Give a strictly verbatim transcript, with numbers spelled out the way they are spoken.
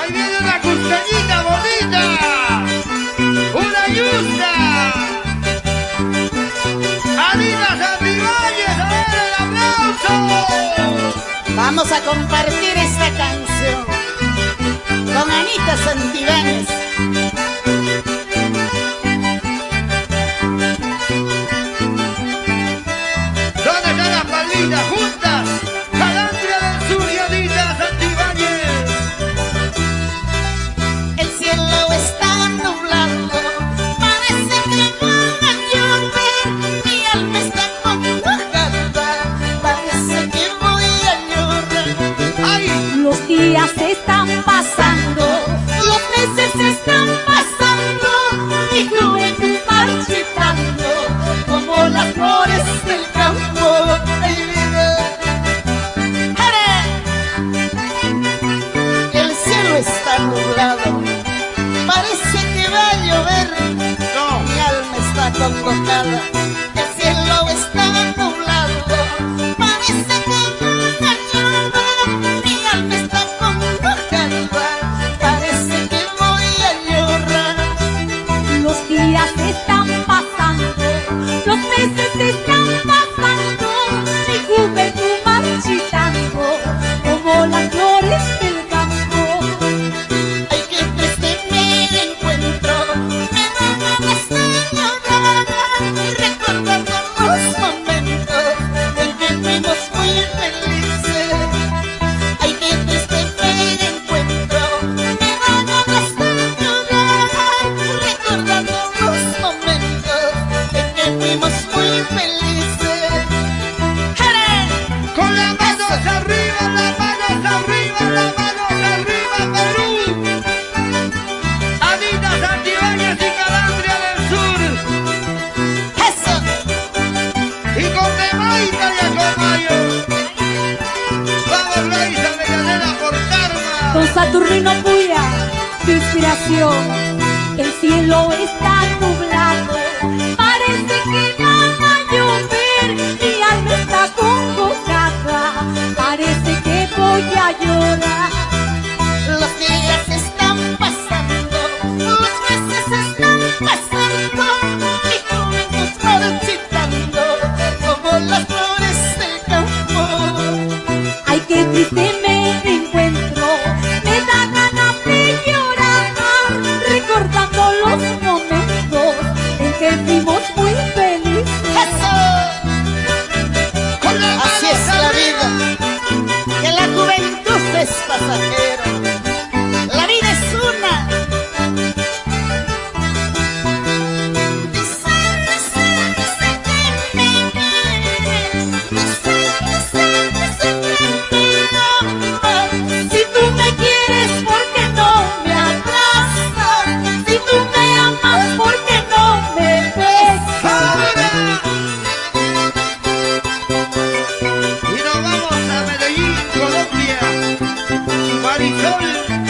Ahí viene una costeñita bonita, una yusta. Anita Santibáñez, a ver el aplauso. Vamos a compartir esta canción con Anita Santibáñez. ¿Dónde están las palmitas juntas? Calandria del Sur y Anita Santibáñez. El cielo está nublado, parece que va a llover. Mi alma está acongojada, parece que voy a llorar. ¡Ay! Los días están pasando, Los meses están pasando, mi juventud marchitando como las flores del campo. Ay, vida. ¡Jara! El cielo está nublado, parece que va a llover. No. Mi alma está acongojada, el cielo está nublado, parece que va a llover. Mi alma está acongojada, parece que voy a llorar. los días están pasando, los meses están pasando, mi juventud marchitando como las flores del campo. Ay, qué triste me encuentro, me da ganas de llorar, recordando los momentos en que fuimos muy felices. Ay, qué triste me encuentro, me da ganas de llorar, recordando los momentos en que fuimos muy felices. ¡Jara! Con las manos arriba, las manos arriba, las manos arriba, Perú. Anita Santibáñez y Calandria del Sur. ¡Eso! Y con Temaita y Acomayo. Vamos, Raiza Medianera por Karma. Con Saturnino Puya, tu inspiración. El cielo está nublado, parece que va a llover. Mi alma está acongojada, parece que voy a llorar. Los días están pasando, los meses están pasando, mi juventud marchitando como las flores del campo. Ay, qué triste me encuentro, me da ganas de llorar, recordando los momentos en que fuimos muy felices. ¡Eso! Con las Así manos es la arriba. vida, que la juventud es pasajera, la vida es una. Dice, dice, dice que me quieres, dice, dice, dice que me amas. Si tú me quieres, ¿por qué no me abrazas? Si tú me amas, ¿por qué no me besas? ¡Ahora! Y nos vamos a Medellín, Colombia. Marisol